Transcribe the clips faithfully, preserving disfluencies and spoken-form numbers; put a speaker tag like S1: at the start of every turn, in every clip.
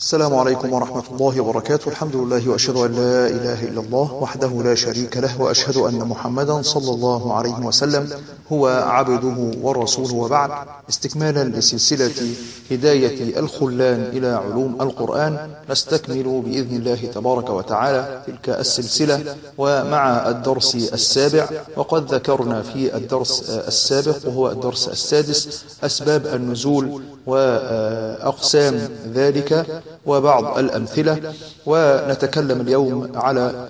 S1: السلام عليكم ورحمة الله وبركاته. الحمد لله وأشهد أن لا إله إلا الله وحده لا شريك له، وأشهد أن محمدا صلى الله عليه وسلم هو عبده ورسوله، وبعد. استكمالا لسلسلة هداية الخلان إلى علوم القرآن، نستكمل بإذن الله تبارك وتعالى تلك السلسلة ومع الدرس السابع. وقد ذكرنا في الدرس السابق وهو الدرس السادس أسباب النزول وأقسام ذلك وبعض الأمثلة، ونتكلم اليوم على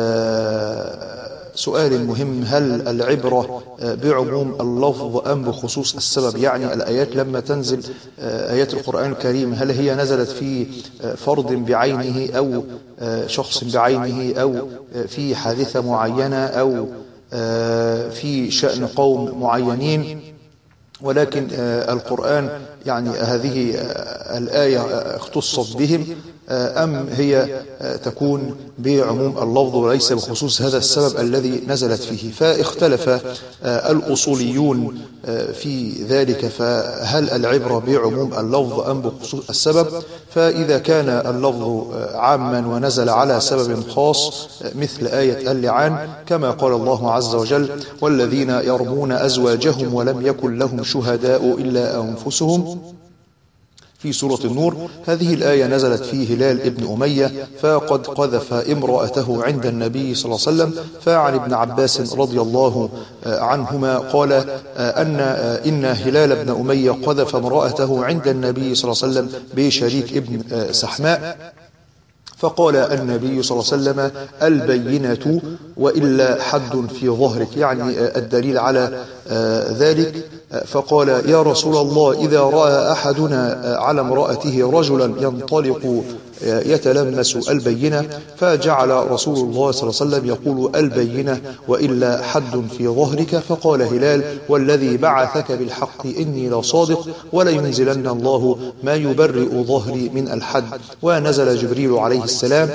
S1: سؤال مهم: هل العبرة بعموم اللفظ أم بخصوص السبب؟ يعني الآيات لما تنزل آيات القرآن الكريم هل هي نزلت في فرد بعينه أو شخص بعينه أو في حادثة معينة أو في شأن قوم معينين؟ ولكن القرآن يعني هذه الآية اختصت بهم، أم هي تكون بعموم اللفظ وليس بخصوص هذا السبب الذي نزلت فيه؟ فاختلف الأصوليون في ذلك، فهل العبرة بعموم اللفظ أم بخصوص السبب؟ فإذا كان اللفظ عاما ونزل على سبب خاص مثل آية اللعان، كما قال الله عز وجل: والذين يرمون أزواجهم ولم يكن لهم شهداء إلا أنفسهم في سورة النور، هذه الآية نزلت في هلال ابن أمية، فقد قذف امرأته عند النبي صلى الله عليه وسلم. فعن ابن عباس رضي الله عنهما قال أن إن هلال ابن أمية قذف امرأته عند النبي صلى الله عليه وسلم بشريك ابن سحماء، فقال النبي صلى الله عليه وسلم: البينة وإلا حد في ظهرك، يعني الدليل على ذلك. فقال: يا رسول الله، إذا رأى أحدنا على امرأته رجلا ينطلق يتلمس البينة، فجعل رسول الله صلى الله عليه وسلم يقول: البينة وإلا حد في ظهرك. فقال هلال: والذي بعثك بالحق إني لصادق، ولينزلن الله ما يبرئ ظهري من الحد. ونزل جبريل عليه السلام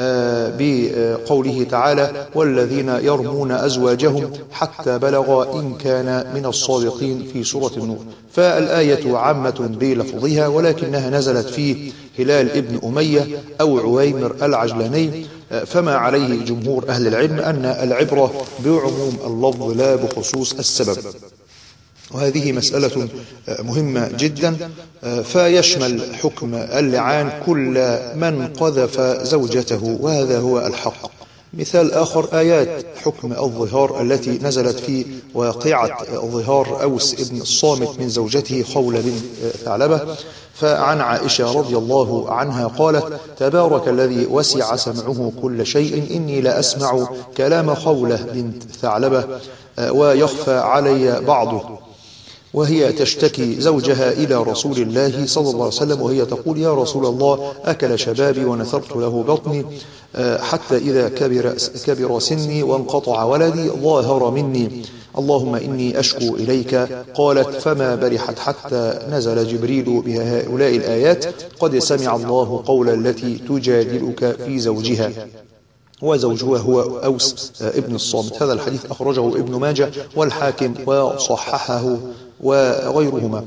S1: بقوله تعالى: والذين يرمون أزواجهم حتى بلغ إن كان من الصادقين في سورة النور. فالآية عامة بلفظها، ولكنها نزلت في هلال ابن أمية أو عويمر العجلاني، فما عليه جمهور أهل العلم أن العبرة بعموم اللفظ لا بخصوص السبب. وهذه مسألة مهمة جدا، فيشمل حكم اللعان كل من قذف زوجته، وهذا هو الحق. مثال آخر: آيات حكم الظهار التي نزلت في واقعة ظهار أوس ابن الصامت من زوجته خولة بنت ثعلبة. فعن عائشة رضي الله عنها قالت: تبارك الذي وسع سمعه كل شيء، إني لأسمع كلام خولة بنت ثعلبة ويخفى علي بعضه، وهي تشتكي زوجها إلى رسول الله صلى الله عليه وسلم، وهي تقول: يا رسول الله، أكل شبابي ونثرت له بطني حتى إذا كبر, كبر سني وانقطع ولدي ظاهر مني، اللهم إني أشكو إليك. قالت: فما برحت حتى نزل جبريل بهؤلاء الآيات: قد سمع الله قول التي تجادلك في زوجها، وزوجها هو أوس ابن الصامت. هذا الحديث أخرجه ابن ماجه والحاكم وصححه وغيرهما.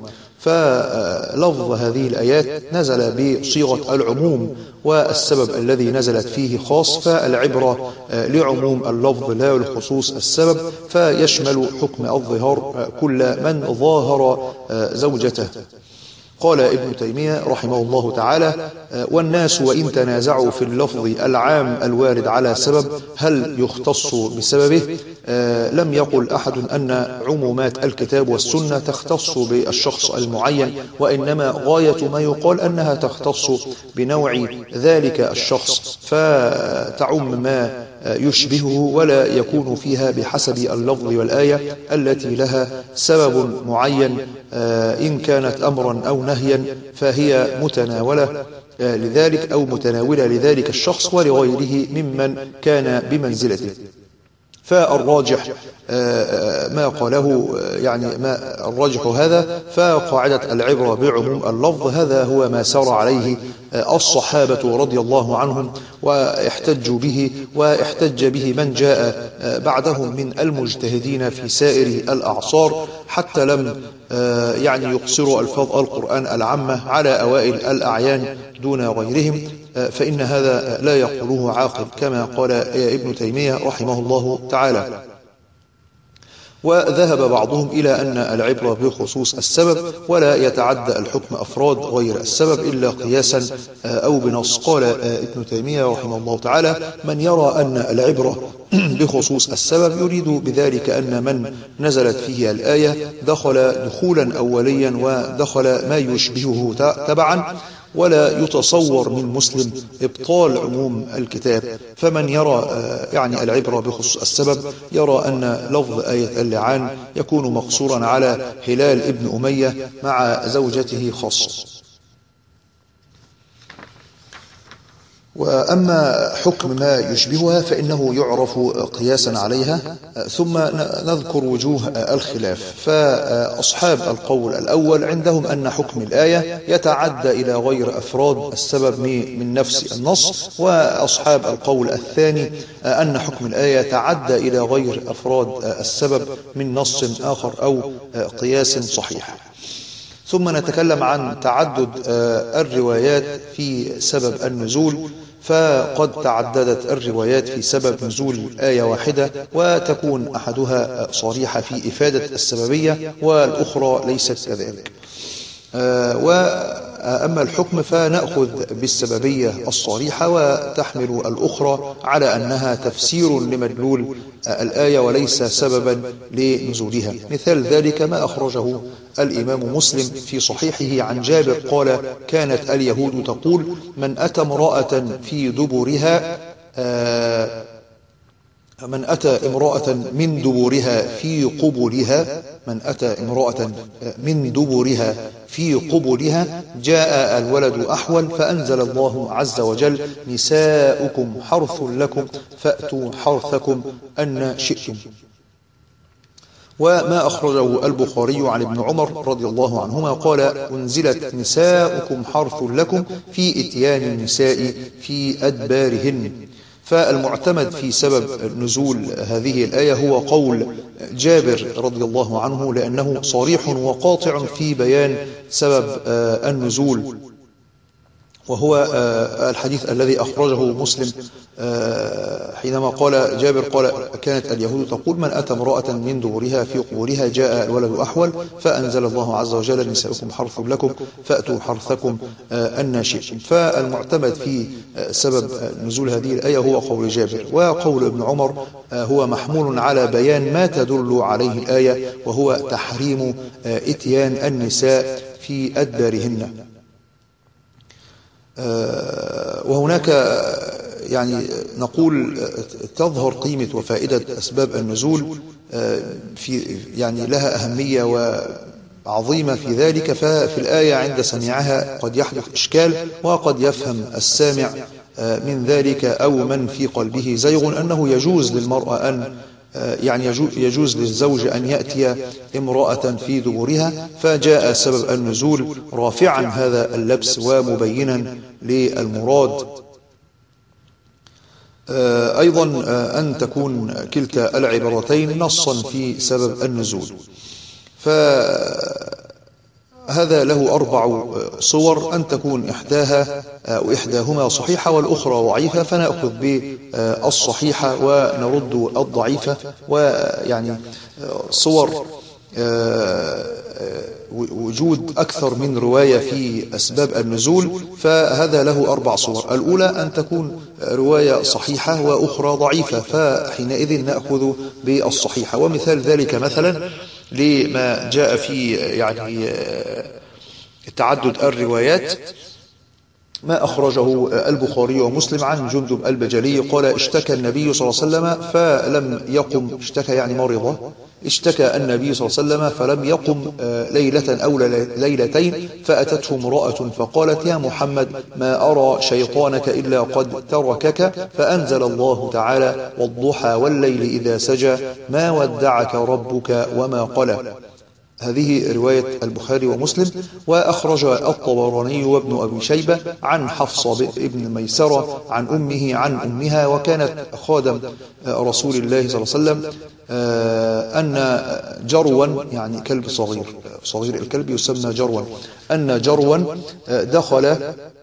S1: فلفظ هذه الآيات نزل بصيغة العموم، والسبب الذي نزلت فيه خاص، فالعبرة لعموم اللفظ لا لخصوص السبب، فيشمل حكم الظهار كل من ظاهر زوجته. قال ابن تيمية رحمه الله تعالى: والناس وإن تنازعوا في اللفظ العام الوارد على سبب هل يختص بسببه، لم يقل أحد أن عمومات الكتاب والسنة تختص بالشخص المعين، وإنما غاية ما يقال أنها تختص بنوع ذلك الشخص، فتعم ما يشبهه ولا يكون فيها بحسب اللفظ والآية التي لها سبب معين، إن كانت أمرا أو نهيا فهي متناولة لذلك أو متناولة لذلك الشخص ولغيره ممن كان بمنزلته. فالراجح ما قاله يعني ما الراجح هذا، فقاعدة العبرة بعموم اللفظ هذا هو ما سار عليه الصحابة رضي الله عنهم واحتجوا به، واحتج به من جاء بعدهم من المجتهدين في سائر الأعصار، حتى لم يعني يقصروا ألفاظ القرآن العامة على أوائل الأعيان دون غيرهم، فإن هذا لا يقوله عاقل كما قال ابن تيمية رحمه الله تعالى. وذهب بعضهم إلى أن العبرة بخصوص السبب، ولا يتعدى الحكم أفراد غير السبب إلا قياسا أو بنص. قال ابن تيمية رحمه الله تعالى: من يرى أن العبرة بخصوص السبب يريد بذلك أن من نزلت فيه الآية دخل دخولا أوليا ودخل ما يشبهه تبعا، ولا يتصور من مسلم إبطال عموم الكتاب. فمن يرى يعني العبرة بخصوص السبب يرى أن لفظ آية اللعان يكون مقصورا على هلال ابن أمية مع زوجته خاصة. وأما حكم ما يشبهها فإنه يعرف قياسا عليها. ثم نذكر وجوه الخلاف. فأصحاب القول الأول عندهم أن حكم الآية يتعدى إلى غير أفراد السبب من نفس النص، وأصحاب القول الثاني أن حكم الآية يتعدى إلى غير أفراد السبب من نص آخر أو قياس صحيح. ثم نتكلم عن تعدد الروايات في سبب النزول، فقد تعددت الروايات في سبب نزول آية واحدة، وتكون أحدها صريحة في إفادة السببية والأخرى ليست كذلك. وأما الحكم فنأخذ بالسببية الصريحة، وتحمل الأخرى على أنها تفسير لمدلول الآية وليس سببا لنزولها. مثال ذلك ما أخرجه الإمام مسلم في صحيحه عن جابر قال: كانت اليهود تقول: من أتى امرأة في دبرها من أتى امرأة من دبرها في قبلها من أتى امرأة من دبرها في قبلها جاء الولد أحول، فأنزل الله عز وجل: نساؤكم حرث لكم فأتوا حرثكم أن شئتم. وما أخرجه البخاري عن ابن عمر رضي الله عنهما قال: أنزلت نساؤكم حرث لكم في إتيان النساء في أدبارهن. فالمعتمد في سبب نزول هذه الآية هو قول جابر رضي الله عنه، لأنه صريح وقاطع في بيان سبب النزول، وهو الحديث الذي أخرجه مسلم حينما قال جابر قال: كانت اليهود تقول: من أتى امرأة من دبرها في قبورها جاء الولد أحول، فأنزل الله عز وجل: نساؤكم حرث لكم فأتوا حرثكم أن شئتم. فالمعتمد في سبب نزول هذه الآية هو قول جابر. وقول ابن عمر هو محمول على بيان ما تدل عليه الآية، وهو تحريم إتيان النساء في أدبارهن. وهناك يعني نقول تظهر قيمة وفائدة أسباب النزول في يعني لها أهمية وعظيمة في ذلك. ففي الآية عند سماعها قد يحدث إشكال، وقد يفهم السامع من ذلك أو من في قلبه زيغ أنه يجوز للمرأة أن يعني يجوز للزوج أن يأتي امرأة في دبرها، فجاء سبب النزول رافعا هذا اللبس ومبينا للمراد. أيضا أن تكون كلتا العبارتين نصا في سبب النزول. فهذا له أربع صور: أن تكون إحداها أو إحداهما صحيحة والأخرى ضعيفة، فنأخذ بالصحيحة ونرد الضعيفة. ويعني صور وجود أكثر من رواية في أسباب النزول، فهذا له أربع صور. الأولى أن تكون رواية صحيحة وأخرى ضعيفة، فحينئذ نأخذ بالصحيحة. ومثال ذلك مثلا لما جاء في يعني تعدد الروايات، ما أخرجه البخاري ومسلم عن جندب البجلي قال اشتكى النبي صلى الله عليه وسلم فلم يقم، اشتكى يعني مرض، اشتكى النبي صلى الله عليه وسلم فلم يقم ليلة أو ليلتين، فأتته امرأة فقالت يا محمد ما أرى شيطانك إلا قد تركك، فأنزل الله تعالى والضحى والليل إذا سجى ما ودعك ربك وما قلى. هذه رواية البخاري ومسلم. وأخرج الطبراني وابن أبي شيبة عن حفصة بن ميسرة عن أمه عن أمها وكانت خادم رسول الله صلى الله عليه وسلم أن جروا يعني كلب صغير، صغير الكلب يسمى جروا، أن جروا دخل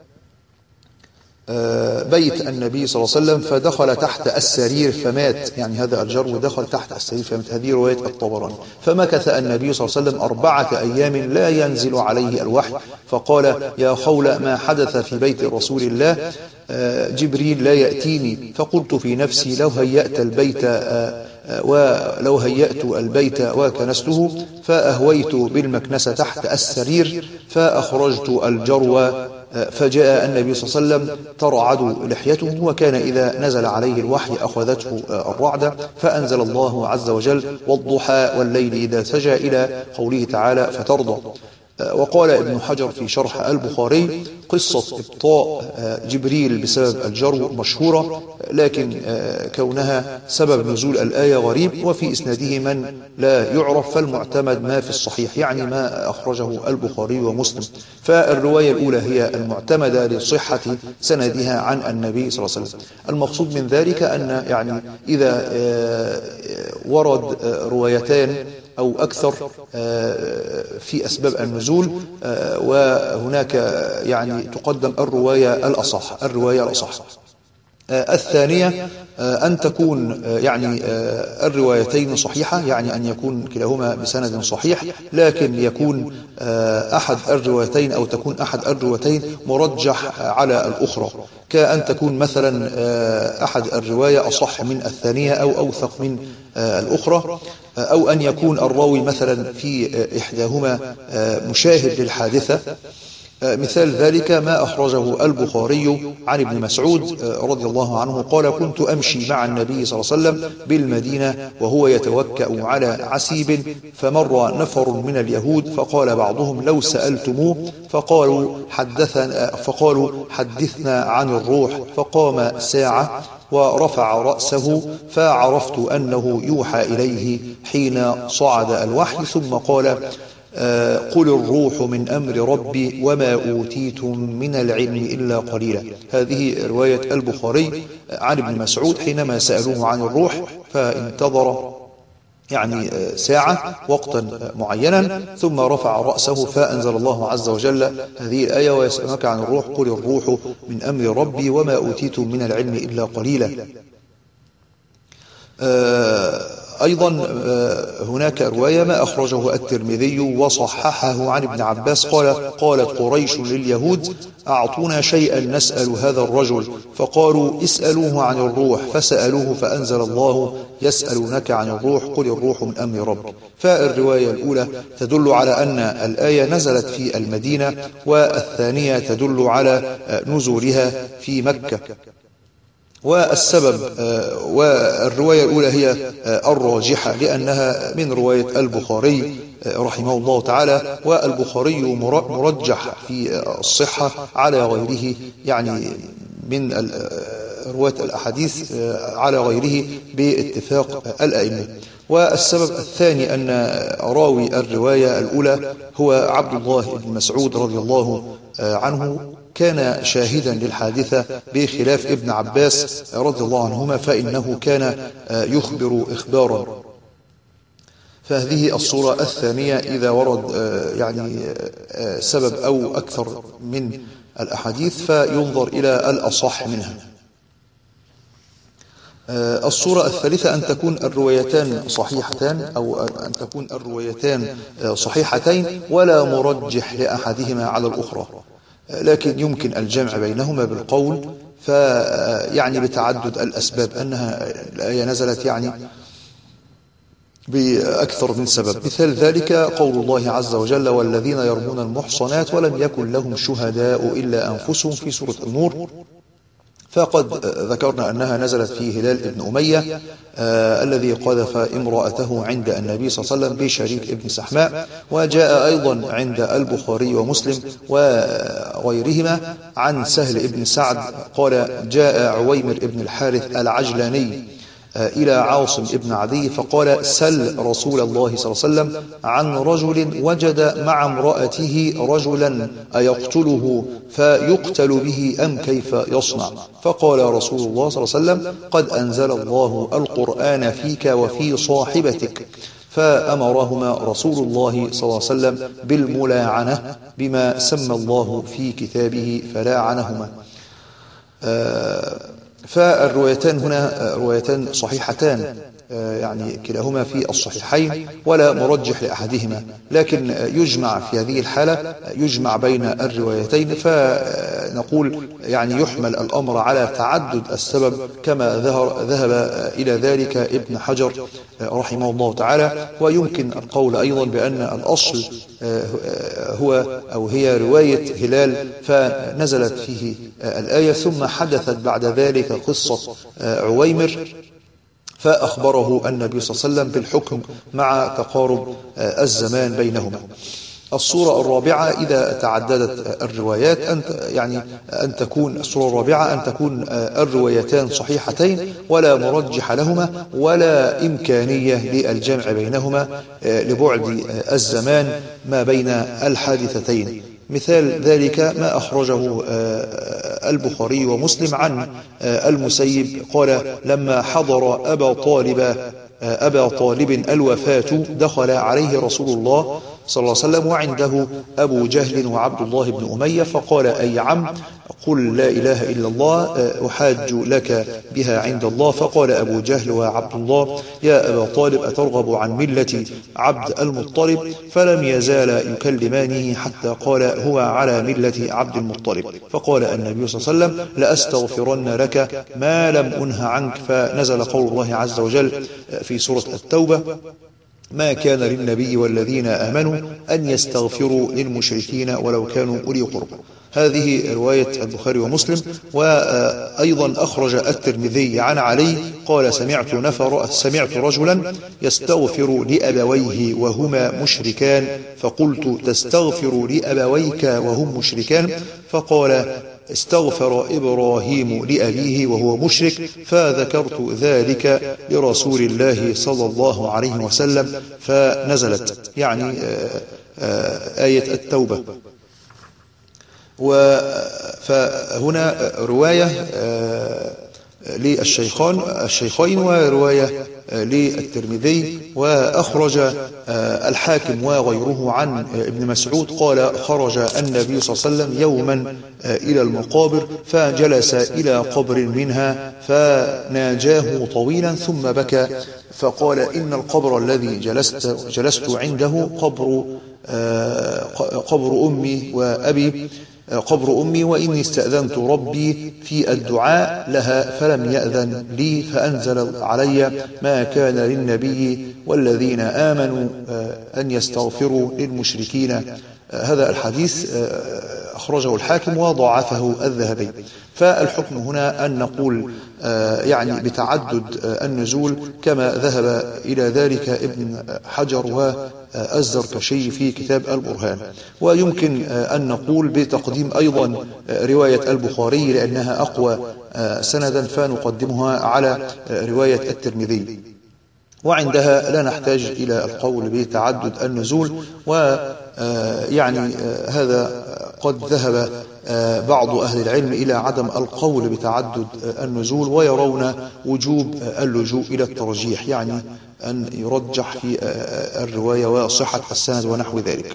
S1: بيت النبي صلى الله عليه وسلم فدخل تحت السرير فمات، يعني هذا الجرو دخل تحت السرير فمات. هذه رواية الطبراني. فمكث النبي صلى الله عليه وسلم أربعة أيام لا ينزل عليه الوحي، فقال يا خولة ما حدث في بيت رسول الله؟ جبريل لا يأتيني. فقلت في نفسي لو هيأت البيت ولو هيأت البيت وكنسته، فأهويت بالمكنسة تحت السرير فأخرجت الجرو، فجاء النبي صلى الله عليه وسلم ترعد لحيته، وكان إذا نزل عليه الوحي أخذته الرعدة، فأنزل الله عز وجل والضحى والليل إذا سجى إلى قوله تعالى فترضى. وقال ابن حجر في شرح البخاري قصة إبطاء جبريل بسبب الجرو مشهورة، لكن كونها سبب نزول الآية غريب، وفي إسناده من لا يعرف، فالمعتمد ما في الصحيح يعني ما أخرجه البخاري ومسلم. فالرواية الأولى هي المعتمدة لصحة سندها عن النبي صلى الله عليه وسلم. المقصود من ذلك أن يعني إذا ورد روايتان أو أكثر في أسباب النزول وهناك يعني تقدم الرواية الأصح، الرواية الأصح. الثانية أن تكون يعني الروايتين صحيحة، يعني أن يكون كلاهما بسند صحيح، لكن يكون أحد الروايتين أو تكون أحد الروايتين مرجح على الأخرى، كأن تكون مثلا أحد الرواية أصح من الثانية أو أوثق من الأخرى، أو أن يكون الراوي مثلا في إحداهما مشاهد للحادثة. مثال ذلك ما أخرجه البخاري عن ابن مسعود رضي الله عنه قال كنت أمشي مع النبي صلى الله عليه وسلم بالمدينة وهو يتوكأ على عسيب، فمر نفر من اليهود فقال بعضهم لو سألتموه فقالوا حدثنا, فقالوا حدثنا عن الروح، فقام ساعة ورفع رأسه فعرفت أنه يوحى إليه حين صعد الوحي، ثم قال قل الروح من أمر ربي وما أوتيتم من العلم إلا قليلا. هذه رواية البخاري عن ابن مسعود حينما سألوه عن الروح فانتظر يعني ساعة وقتا معينا ثم رفع رأسه فأنزل الله عز وجل هذه الآية ويسألونك عن الروح قل الروح من أمر ربي وما أوتيتم من العلم إلا قليلا. أيضا هناك رواية ما أخرجه الترمذي وصححه عن ابن عباس قال قالت قريش لليهود أعطونا شيئا نسأل هذا الرجل، فقالوا اسألوه عن الروح، فسألوه فأنزل الله يسألونك عن الروح قل الروح من أمر ربي. فالرواية الأولى تدل على أن الآية نزلت في المدينة، والثانية تدل على نزولها في مكة. والسبب والرواية الأولى هي الراجحة لأنها من رواية البخاري رحمه الله تعالى، والبخاري مرجح في الصحة على غيره، يعني من رواية الأحاديث على غيره باتفاق الأئمة. والسبب الثاني أن راوي الرواية الأولى هو عبد الله بن مسعود رضي الله عنه، كان شاهدا للحادثة بخلاف ابن عباس رضي الله عنهما فإنه كان يخبر إخبارا. فهذه الصورة الثانية إذا ورد يعني سبب أو أكثر من الأحاديث فينظر إلى الأصح منها. الصورة الثالثة أن تكون الروايتان صحيحتان أو أن تكون الروايتان صحيحتين ولا مرجح لأحدهما على الأخرى، لكن يمكن الجمع بينهما بالقول، فيعني بتعدد الأسباب أنها الآية نزلت يعني بأكثر من سبب. مثال ذلك قول الله عز وجل: والذين يرمون المحصنات ولم يكن لهم شهداء إلا أنفسهم في سورة النور. فقد ذكرنا أنها نزلت في هلال ابن أمية آه الذي قذف امرأته عند النبي صلى الله عليه وسلم بشريك ابن سحماء. وجاء أيضا عند البخاري ومسلم وغيرهما عن سهل ابن سعد قال: جاء عويمر ابن الحارث العجلاني إلى عاصم ابن عدي فقال: سل رسول الله صلى الله عليه وسلم عن رجل وجد مع امرأته رجلا أيقتله فيقتل به أم كيف يصنع؟ فقال رسول الله صلى الله عليه وسلم: قد أنزل الله القرآن فيك وفي صاحبتك. فأمرهما رسول الله صلى الله عليه وسلم بالملاعنة بما سمى الله في كتابه فلاعنهما. آه فالروايتان هنا روايتان صحيحتان، يعني كلاهما في الصحيحين ولا مرجح لأحدهما، لكن يجمع في هذه الحالة يجمع بين الروايتين، فنقول يعني يحمل الأمر على تعدد السبب كما ذهب إلى ذلك ابن حجر رحمه الله تعالى. ويمكن القول أيضا بأن الأصل هو أو هي رواية هلال فنزلت فيه الآية، ثم حدثت بعد ذلك قصة عويمر فأخبره النبي صلى الله عليه وسلم بالحكم مع تقارب الزمان بينهما. الصورة الرابعة إذا تعددت الروايات أن يعني أن تكون الصورة الرابعة أن تكون الروايتان صحيحتين ولا مرجح لهما ولا إمكانية للجمع بينهما لبعد الزمان ما بين الحادثتين. مثال ذلك ما أخرجه البخاري ومسلم عن المسيب قال: لما حضر أبا طالب أبا طالب الوفاة دخل عليه رسول الله صلى الله عليه وسلم وعنده أبو جهل وعبد الله بن أمية، فقال: أي عم، قل لا إله إلا الله أحاج لك بها عند الله. فقال أبو جهل وعبد الله: يا أبا طالب، أترغب عن ملة عبد المطلب؟ فلم يزال يكلمانه حتى قال: هو على ملة عبد المطلب. فقال النبي صلى الله عليه وسلم: لأستغفرن لك ما لم أنه عنك. فنزل قول الله عز وجل في سورة التوبة: ما كان للنبي والذين آمنوا أن يستغفروا للمشركين ولو كانوا أولي قربى. هذه رواية البخاري ومسلم. وأيضا أخرج الترمذي عن علي قال: سمعت نفر سمعت رجلا يستغفر لأبويه وهما مشركان، فقلت: تستغفر لأبويك وهم مشركان؟ فقال: استغفر إبراهيم لأبيه وهو مشرك، فذكرت ذلك لرسول الله صلى الله عليه وسلم فنزلت، يعني آية التوبة. فهنا رواية للشيخان الشيخين ورواية للترمذي. وأخرج الحاكم وغيره عن ابن مسعود قال: خرج النبي صلى الله عليه وسلم يوما إلى المقابر فجلس إلى قبر منها فناجاه طويلا ثم بكى، فقال: إن القبر الذي جلست, جلست عنده قبر, قبر أمي وأبي قبر أمي، وإني استأذنت ربي في الدعاء لها فلم يأذن لي، فأنزل علي: ما كان للنبي والذين آمنوا أن يستغفروا للمشركين. هذا الحديث أخرجه الحاكم وضعفه الذهبي. فالحكم هنا أن نقول يعني بتعدد النزول كما ذهب إلى ذلك ابن حجر والزركشي في كتاب البرهان. ويمكن أن نقول بتقديم أيضا رواية البخاري لأنها أقوى سندا، فنقدمها على رواية الترمذي، وعندها لا نحتاج إلى القول بتعدد النزول. ويعني هذا قد ذهب بعض أهل العلم إلى عدم القول بتعدد النزول، ويرون وجوب اللجوء إلى الترجيح، يعني أن يرجح في الرواية وصحة السند ونحو ذلك.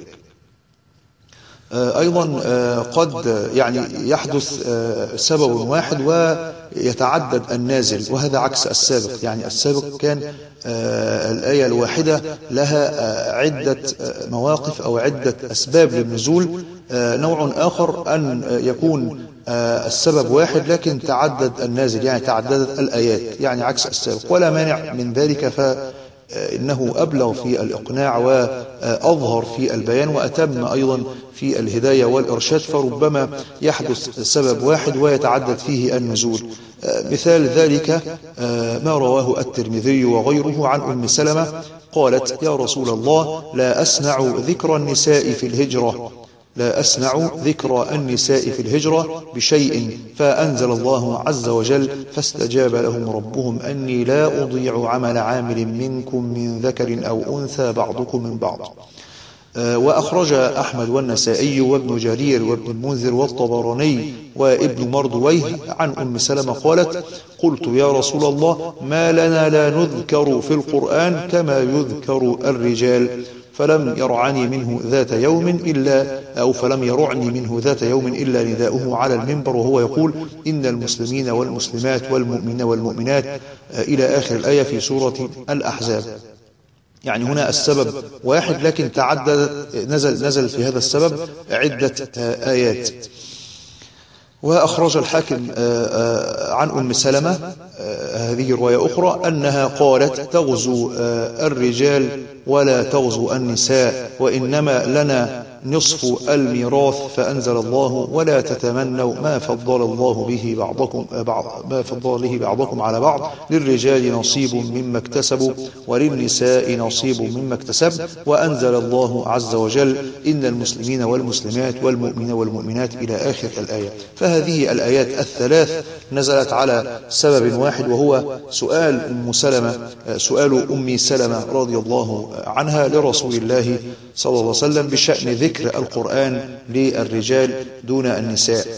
S1: أيضا قد يعني يحدث سبب واحد ويتعدد النازل، وهذا عكس السابق. يعني السابق كان الآية الواحدة لها عدة مواقف أو عدة أسباب للنزول. نوع آخر أن يكون السبب واحد لكن تعدد النازل، يعني تعددت الآيات، يعني عكس السابق، ولا مانع من ذلك. ف إنه أبلغ في الإقناع وأظهر في البيان وأتم أيضا في الهداية والإرشاد، فربما يحدث سبب واحد ويتعدد فيه النزول. مثال ذلك ما رواه الترمذي وغيره عن أم سلمة قالت: يا رسول الله، لا أسمع ذكر النساء في الهجرة لا أسمع ذكر النساء في الهجرة بشيء، فأنزل الله عز وجل: فاستجاب لهم ربهم أني لا أضيع عمل عامل منكم من ذكر أو أنثى بعضكم من بعض. وأخرج أحمد والنسائي وابن جرير وابن المنذر والطبراني وابن مردويه عن أم سلمة قالت: قلت يا رسول الله، ما لنا لا نذكر في القرآن كما يذكر الرجال؟ فلم يرعني منه ذات يوم إلا أو فلم يرعني منه ذات يوم إلا نداؤه على المنبر وهو يقول: إن المسلمين والمسلمات والمؤمنين والمؤمنات إلى آخر الآية في سورة الأحزاب. يعني هنا السبب واحد لكن تعدد نزل نزل في هذا السبب عدة آيات. وأخرج الحاكم عن أم سلمة هذه رواية أخرى أنها قالت: تغزو الرجال ولا تغزو النساء، وإنما لنا نصف الميراث، فأنزل الله: ولا تتمنوا ما فضل الله به بعضكم بعض ما فضل به بعضكم على بعض، للرجال نصيب مما اكتسبوا وللنساء نصيب مما اكتسب. وأنزل الله عز وجل: إن المسلمين والمسلمات والمؤمنين والمؤمنات إلى آخر الآية. فهذه الآيات الثلاث نزلت على سبب واحد، وهو سؤال أم سلمة سؤال أم سلمة رضي الله عنها لرسول الله صلى الله عليه وسلم بشأن ذكر القرآن للرجال دون النساء.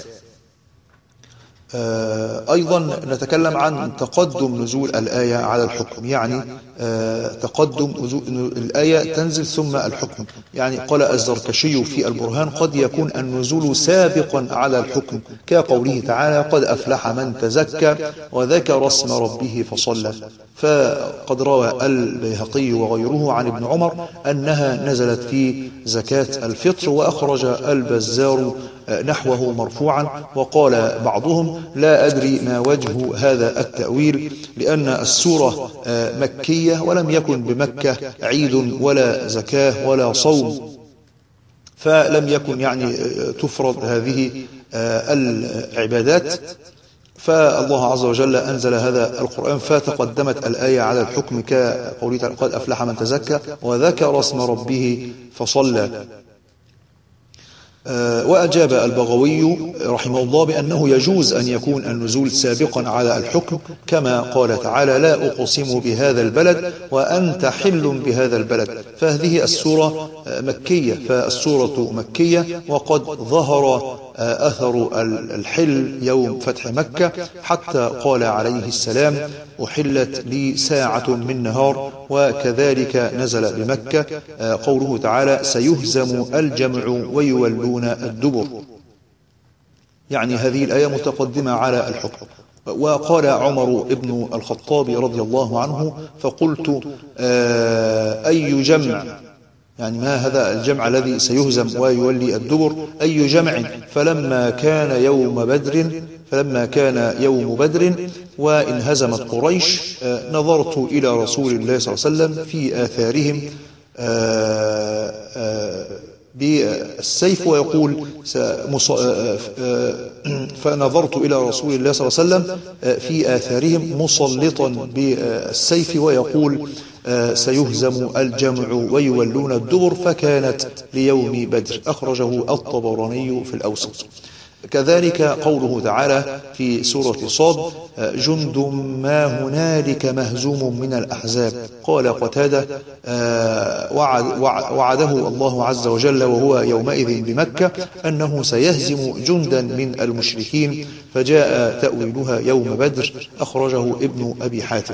S1: أيضا نتكلم عن تقدم نزول الآية على الحكم، يعني تقدم الآية تنزل ثم الحكم. يعني قال الزركشي في البرهان: قد يكون النزول سابقا على الحكم، كقوله تعالى: قد أفلح من تزكى وذكر اسم ربه فصلى. فقد روى البيهقي وغيره عن ابن عمر أنها نزلت في زكاة الفطر، وأخرج البزار نحوه مرفوعا. وقال بعضهم: لا أدري ما وجه هذا التأويل، لأن السورة مكية ولم يكن بمكة عيد ولا زكاة ولا صوم، فلم يكن يعني تفرض هذه العبادات. فالله عز وجل أنزل هذا القرآن فتقدمت الآية على الحكم، كقوله: قد أفلح من تزكى وذكر اسم ربه فصلى. وأجاب البغوي رحمه الله بأنه يجوز أن يكون النزول سابقا على الحكم، كما قال تعالى: لا أقسم بهذا البلد وأنت حل بهذا البلد. فهذه السورة مكية فالسورة مكية، وقد ظهر أثر الحل يوم فتح مكة، حتى قال عليه السلام: أحلت لي ساعة من نهار. وكذلك نزل بمكة قوله تعالى: سيهزم الجمع ويولون الدبر. يعني هذه الآية متقدمة على الحكم. وقال عمر ابن الخطاب رضي الله عنه: فقلت أي جمع، يعني ما هذا الجمع الذي سيهزم ويولي الدبر، أي جمع؟ فلما كان يوم بدر فلما كان يوم بدر وانهزمت قريش نظرت إلى رسول الله صلى الله عليه وسلم في آثارهم بالسيف ويقول فنظرت إلى رسول الله صلى الله عليه وسلم في آثارهم مسلطا بالسيف ويقول: سيهزم الجمع ويولون الدبر، فكانت ليوم بدر. أخرجه الطبراني في الأوسط. كذلك قوله تعالى في سورة صاد: جند ما هنالك مهزوم من الأحزاب. قال قتادة: وعد وعده الله عز وجل وهو يومئذ بمكة أنه سيهزم جندا من المشركين، فجاء تأويلها يوم بدر. أخرجه ابن أبي حاتم.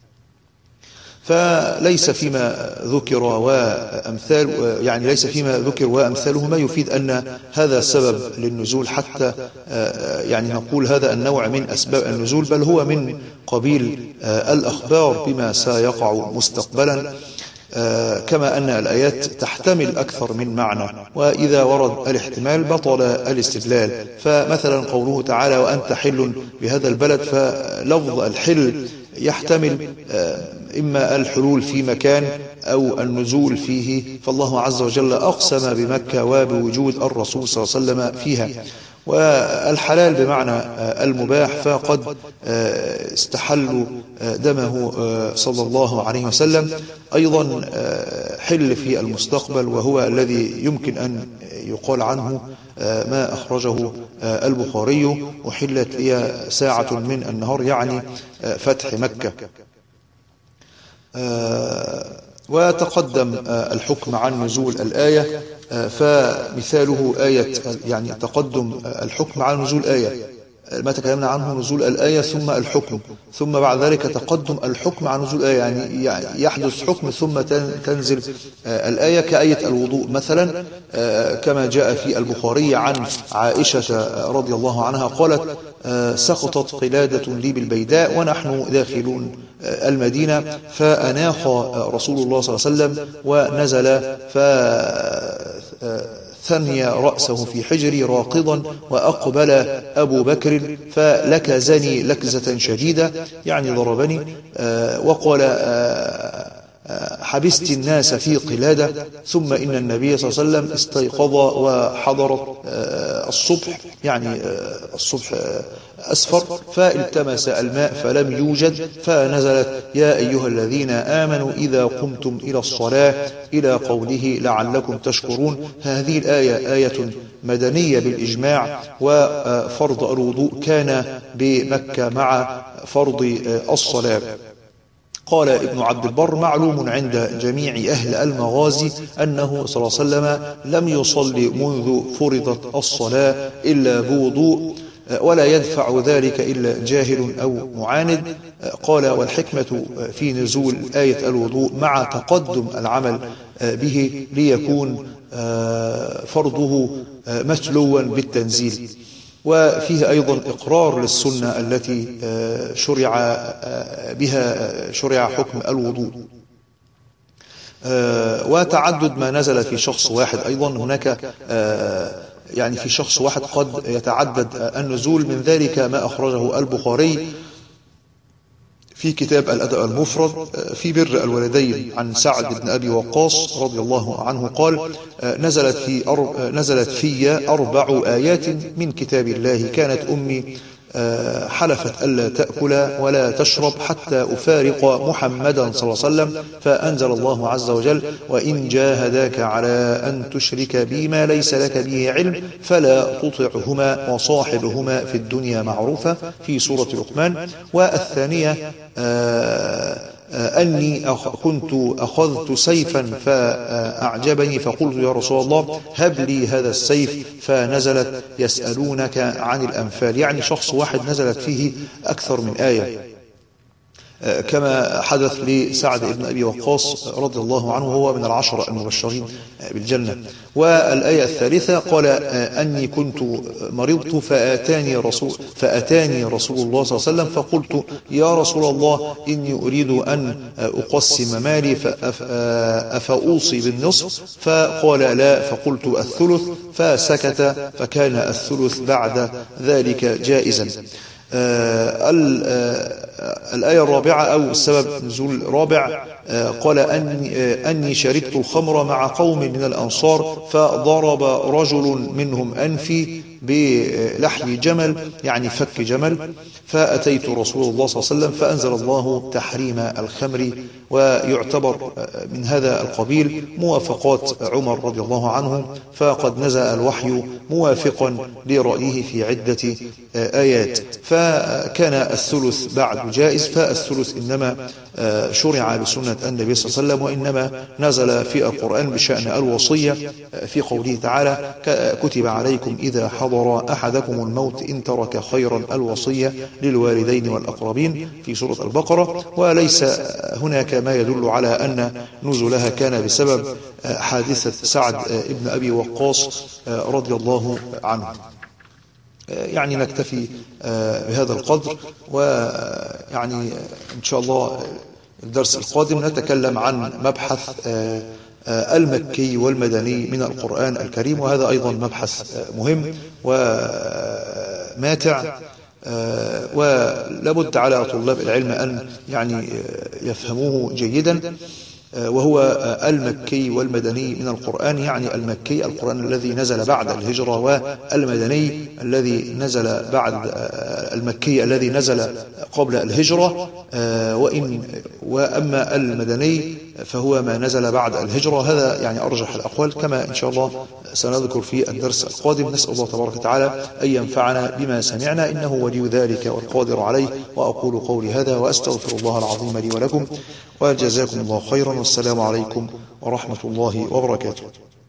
S1: فليس فيما ذكر وأمثال يعني ليس فيما ذكر وأمثاله ما يفيد أن هذا سبب للنزول، حتى يعني نقول هذا النوع من أسباب النزول، بل هو من قبيل الأخبار بما سيقع مستقبلا، كما أن الآيات تحتمل أكثر من معنى، وإذا ورد الاحتمال بطل الاستدلال. فمثلا قوله تعالى: وأنت حل بهذا البلد، فلفظ الحل يحتمل إما الحلول في مكان أو النزول فيه، فالله عز وجل أقسم بمكة وبوجود الرسول صلى الله عليه وسلم فيها. والحلال بمعنى المباح، فقد استحلوا دمه صلى الله عليه وسلم. أيضا حل في المستقبل، وهو الذي يمكن أن يقال عنه ما أخرجه البخاري: أحلت لي ساعة من النهار، يعني فتح مكة. وتقدم الحكم عن نزول الآية، فمثاله آية يعني تقدم الحكم عن نزول آية، ما تكلمنا عنه نزول الآية ثم الحكم، ثم بعد ذلك تقدم الحكم عن نزول الآية، يعني يحدث حكم ثم تنزل الآية، كآية الوضوء مثلا، كما جاء في البخاري عن عائشة رضي الله عنها قالت: سقطت قلادة لي بالبيداء ونحن داخلون المدينة، فأناخ رسول الله صلى الله عليه وسلم ونزل فثني رأسه في حجري راقضا، وأقبل أبو بكر فلكزني لكزة شديدة، يعني ضربني، وقال: حبست الناس في قلادة. ثم إن النبي صلى الله عليه وسلم استيقظ وحضرت الصبح، يعني الصبح أسفر، فالتمس الماء فلم يوجد، فنزلت: يا أيها الذين آمنوا إذا قمتم إلى الصلاة، إلى قوله لعلكم تشكرون. هذه الآية آية مدنية بالإجماع، وفرض الوضوء كان بمكة مع فرض الصلاة. قال ابن عبد البر: معلوم عند جميع أهل المغازي أنه صلى الله عليه وسلم لم يصلي منذ فرضت الصلاة إلا بوضوء، ولا يدفع ذلك إلا جاهل أو معاند. قال: والحكمة في نزول آية الوضوء مع تقدم العمل به ليكون فرضه متلوا بالتنزيل. وفيه أيضا إقرار للسنة التي شرع بها شرع حكم الوضوء، وتعدد ما نزل في شخص واحد. أيضا هناك يعني في شخص واحد قد يتعدد النزول، من ذلك ما أخرجه البخاري في كتاب الأدب المفرد في بر الوالدين عن سعد بن أبي وقاص رضي الله عنه قال: نزلت في أرب نزلت في أربع آيات من كتاب الله، كانت أمي حلفت ألا تأكل ولا تشرب حتى أفارق محمدا صلى الله عليه وسلم، فأنزل الله عز وجل: وإن جاهداك على أن تشرك بي ما ليس لك به علم فلا تطعهما وصاحبهما في الدنيا معروفة، في سورة لقمان. والثانية أني كنت أخذت سيفا فأعجبني فقلت: يا رسول الله هب لي هذا السيف، فنزلت: يسألونك عن الأنفال. يعني شخص واحد نزلت فيه أكثر من آية، كما حدث لسعد بن أبي وقاص رضي الله عنه، هو من العشرة المبشرين بالجنة. والآية الثالثة قال: أني كنت مرضت فأتاني رسول, فأتاني رسول الله صلى الله عليه وسلم فقلت: يا رسول الله إني أريد أن أقسم مالي فأوصي بالنصف، فقال: لا، فقلت: الثلث، فسكت، فكان الثلث بعد ذلك جائزا. آه الآية الرابعة أو السبب نزول رابع، قال: أني, أني شربت الخمر مع قوم من الأنصار فضرب رجل منهم أنفي بلحي جمل، يعني فك جمل، فأتيت رسول الله صلى الله عليه وسلم فأنزل الله تحريم الخمر. ويعتبر من هذا القبيل موافقات عمر رضي الله عنه، فقد نزل الوحي موافقا لرأيه في عدة آيات، فكان الثلث بعد جائز، فالثلث إنما شرع بسنة النبي صلى الله عليه وسلم، وإنما نزل في القرآن بشأن الوصية في قوله تعالى: كتب عليكم إذا حضر أحدكم الموت إن ترك خيرا الوصية للوالدين والأقربين، في سورة البقرة. وليس هناك ما يدل على أن نزلها كان بسبب حادثة سعد ابن أبي وقاص رضي الله عنه. يعني نكتفي بهذا القدر، ويعني إن شاء الله الدرس القادم نتكلم عن مبحث المكي والمدني من القرآن الكريم، وهذا أيضا مبحث مهم وماتع، ولابد على طلاب العلم أن يعني يفهموه جيدا، وهو المكي والمدني من القرآن. يعني المكي القرآن الذي نزل بعد الهجرة، والمدني الذي نزل بعد المكي الذي نزل قبل الهجرة، وإن وأما المدني فهو ما نزل بعد الهجرة. هذا يعني أرجح الأقوال، كما إن شاء الله سنذكر في الدرس القادم. نسأل الله تبارك وتعالى أن ينفعنا بما سمعنا، إنه ولي ذلك والقادر عليه. وأقول قولي هذا وأستغفر الله العظيم لي ولكم، وجزاكم الله خيرا، والسلام عليكم ورحمة الله وبركاته.